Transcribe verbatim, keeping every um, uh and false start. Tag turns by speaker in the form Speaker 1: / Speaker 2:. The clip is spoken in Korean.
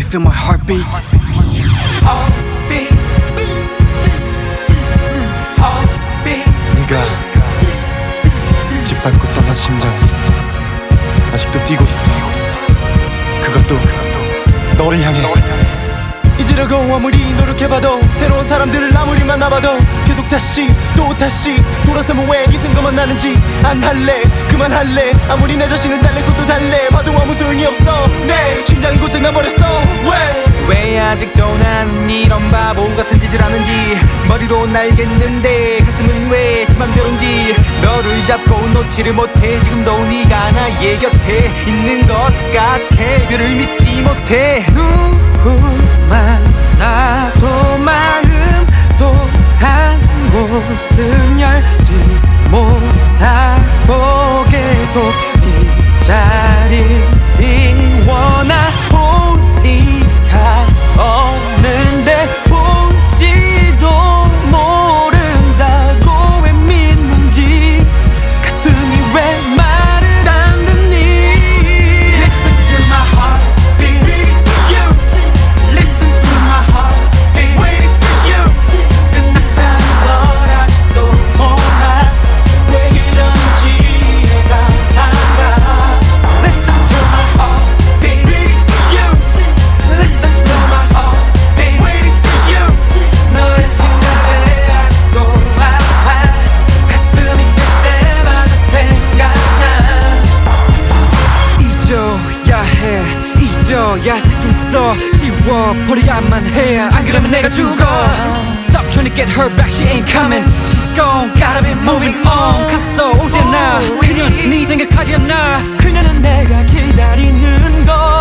Speaker 1: feel my heartbeat? Heartbeat, heartbeat.
Speaker 2: 네가 짓밟고 떠난 심장이 아직도 뛰고 있어. 그것도 너를 향해. 잊으려고 아무리 노력해봐도 새로운 사람들을 아무리 만나봐도 계속 다시 또 다시 돌아서면 왜 이 생각만 나는지 안 할래 그만할래. 아무리 내 자신은 달래고 또 달래 봐도 아무 소용이 없어. 내 심장이 고장나버렸어. 왜
Speaker 3: 왜 아직도 나는 이런 바보 같은 짓을 하는지 머리로 알겠는데 가슴은 왜 지 맘대로인지 너를 잡고 놓지를 못해. 지금도 네가 나의 곁에 있는 것 같아. 그를 믿지 못해.
Speaker 1: 누구만 나도 마음 속 한 곳은 열지 못하고 계속 이 자리를 비워나 보니가 없는데 볼지도 모른다고 왜 믿는지 가슴이 왜 말을 안 듣니. Listen to my heart beating for you. Listen to my heart waiting for you. 끝났다는 걸 아직도 몰라. 왜 이런지 이해가 안 가. Listen to my heart beating for you. Listen to my heart waiting for you. 너의 생각에 아직도 아파. 가슴이 그때마다 생각나. 잊어야 해 잊어야 살 수 있어. 지워버려야만 해. 안 그러면 내가 죽어. Stop trying to get her back. She ain't coming. She's gone. Gotta be moving on. 갔어 오지 않아. 그녀 네 생각하지 않아. 그녀는 내가 기다리는 걸